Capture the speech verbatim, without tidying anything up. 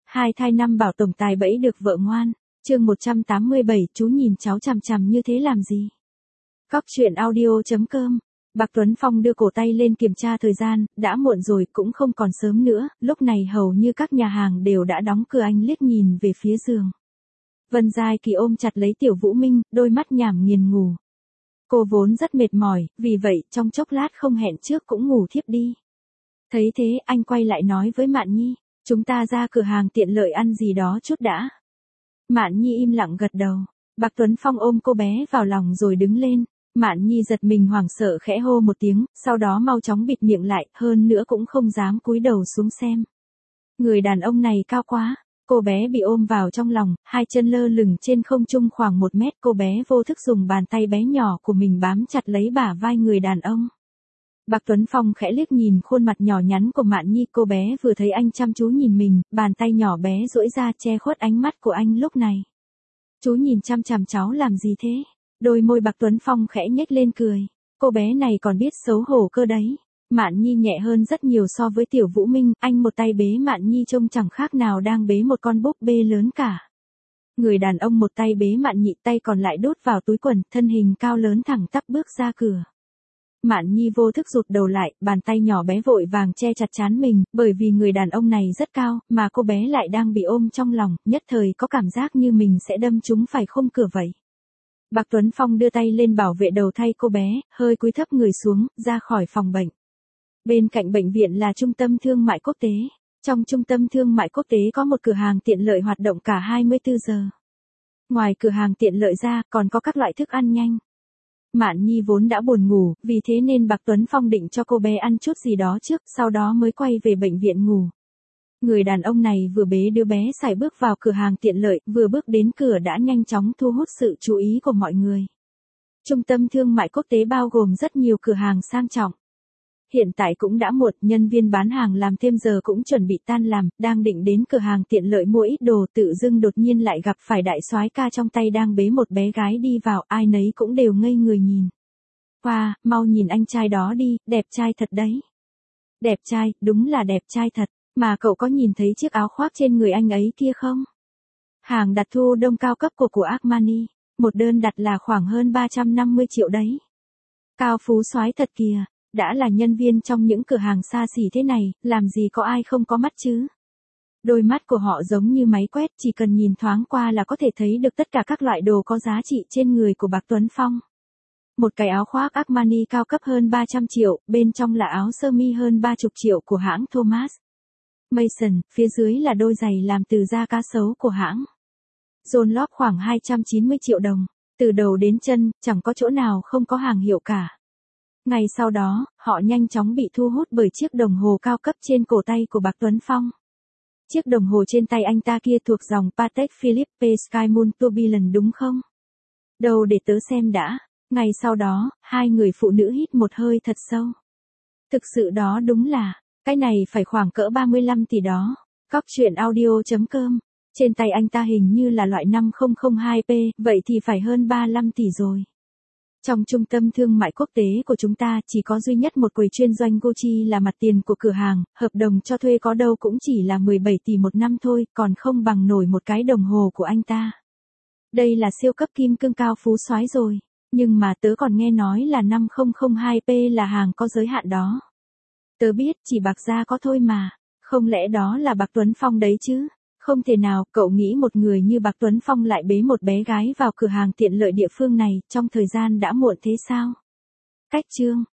Hai thai năm bảo tổng tài bẫy được vợ ngoan. Chương một trăm tám mươi bảy, chú nhìn cháu chằm chằm như thế làm gì? Cóc truyện audio.com. Bạc Tuấn Phong đưa cổ tay lên kiểm tra thời gian, đã muộn rồi, cũng không còn sớm nữa, lúc này hầu như các nhà hàng đều đã đóng cửa. Anh liếc nhìn về phía giường. Vân Giai Kỳ ôm chặt lấy Tiểu Vũ Minh, đôi mắt nhảm nghiền ngủ. Cô vốn rất mệt mỏi, vì vậy trong chốc lát không hẹn trước cũng ngủ thiếp đi. Thấy thế, anh quay lại nói với Mạn Nhi, chúng ta ra cửa hàng tiện lợi ăn gì đó chút đã. Mạn Nhi im lặng gật đầu. Bạc Tuấn Phong ôm cô bé vào lòng rồi đứng lên. Mạn Nhi giật mình hoảng sợ khẽ hô một tiếng, sau đó mau chóng bịt miệng lại, hơn nữa cũng không dám cúi đầu xuống xem. Người đàn ông này cao quá. Cô bé bị ôm vào trong lòng, hai chân lơ lửng trên không trung khoảng một mét. Cô bé vô thức dùng bàn tay bé nhỏ của mình bám chặt lấy bả vai người đàn ông. Bạc Tuấn Phong khẽ liếc nhìn khuôn mặt nhỏ nhắn của Mạn Nhi. Cô bé vừa thấy anh chăm chú nhìn mình, bàn tay nhỏ bé duỗi ra che khuất ánh mắt của anh lúc này. Chú nhìn chăm chằm cháu làm gì thế? Đôi môi Bạc Tuấn Phong khẽ nhếch lên cười. Cô bé này còn biết xấu hổ cơ đấy. Mạn Nhi nhẹ hơn rất nhiều so với Tiểu Vũ Minh, anh một tay bế Mạn Nhi trông chẳng khác nào đang bế một con búp bê lớn cả. Người đàn ông một tay bế Mạn Nhi, tay còn lại đút vào túi quần, thân hình cao lớn thẳng tắp bước ra cửa. Mạn Nhi vô thức rụt đầu lại, bàn tay nhỏ bé vội vàng che chặt trán mình, bởi vì người đàn ông này rất cao, mà cô bé lại đang bị ôm trong lòng, nhất thời có cảm giác như mình sẽ đâm trúng phải khung cửa vậy. Bạc Tuấn Phong đưa tay lên bảo vệ đầu thay cô bé, hơi cúi thấp người xuống, ra khỏi phòng bệnh. Bên cạnh bệnh viện là trung tâm thương mại quốc tế. Trong trung tâm thương mại quốc tế có một cửa hàng tiện lợi hoạt động cả hai mươi tư giờ. Ngoài cửa hàng tiện lợi ra, còn có các loại thức ăn nhanh. Mạn Nhi vốn đã buồn ngủ, vì thế nên Bạc Tuấn Phong định cho cô bé ăn chút gì đó trước, sau đó mới quay về bệnh viện ngủ. Người đàn ông này vừa bế đứa bé sải bước vào cửa hàng tiện lợi, vừa bước đến cửa đã nhanh chóng thu hút sự chú ý của mọi người. Trung tâm thương mại quốc tế bao gồm rất nhiều cửa hàng sang trọng. Hiện tại cũng đã muộn, nhân viên bán hàng làm thêm giờ cũng chuẩn bị tan làm, đang định đến cửa hàng tiện lợi mua ít đồ, tự dưng đột nhiên lại gặp phải đại soái ca trong tay đang bế một bé gái đi vào, ai nấy cũng đều ngây người nhìn. Wow, mau nhìn anh trai đó đi, đẹp trai thật đấy. Đẹp trai, đúng là đẹp trai thật, mà cậu có nhìn thấy chiếc áo khoác trên người anh ấy kia không? Hàng đặt thu đông cao cấp của của Armani, một đơn đặt là khoảng hơn ba trăm năm mươi triệu đấy. Cao phú soái thật kìa. Đã là nhân viên trong những cửa hàng xa xỉ thế này, làm gì có ai không có mắt chứ? Đôi mắt của họ giống như máy quét, chỉ cần nhìn thoáng qua là có thể thấy được tất cả các loại đồ có giá trị trên người của Bạc Tuấn Phong. Một cái áo khoác Armani cao cấp hơn ba trăm triệu, bên trong là áo sơ mi hơn ba mươi triệu của hãng Thomas Mason, phía dưới là đôi giày làm từ da cá sấu của hãng John Lobb khoảng hai trăm chín mươi triệu đồng. Từ đầu đến chân, chẳng có chỗ nào không có hàng hiệu cả. Ngay sau đó, họ nhanh chóng bị thu hút bởi chiếc đồng hồ cao cấp trên cổ tay của Bạc Tuấn Phong. Chiếc đồng hồ trên tay anh ta kia thuộc dòng Patek Philippe Sky Moon Tourbillon đúng không? Đâu để tớ xem đã. Ngay sau đó, hai người phụ nữ hít một hơi thật sâu. Thực sự đó đúng là, cái này phải khoảng cỡ ba mươi lăm tỷ đó. Cóc truyện audio.com. Trên tay anh ta hình như là loại năm không không hai P, vậy thì phải hơn ba mươi lăm tỷ rồi. Trong trung tâm thương mại quốc tế của chúng ta chỉ có duy nhất một quầy chuyên doanh Gucci là mặt tiền của cửa hàng, hợp đồng cho thuê có đâu cũng chỉ là mười bảy tỷ một năm thôi, còn không bằng nổi một cái đồng hồ của anh ta. Đây là siêu cấp kim cương cao phú soái rồi, nhưng mà tớ còn nghe nói là năm không không hai P là hàng có giới hạn đó. Tớ biết chỉ bạc gia có thôi mà, không lẽ đó là Bạc Tuấn Phong đấy chứ? Không thể nào, cậu nghĩ một người như Bạc Tuấn Phong lại bế một bé gái vào cửa hàng tiện lợi địa phương này, trong thời gian đã muộn thế sao? Cách chương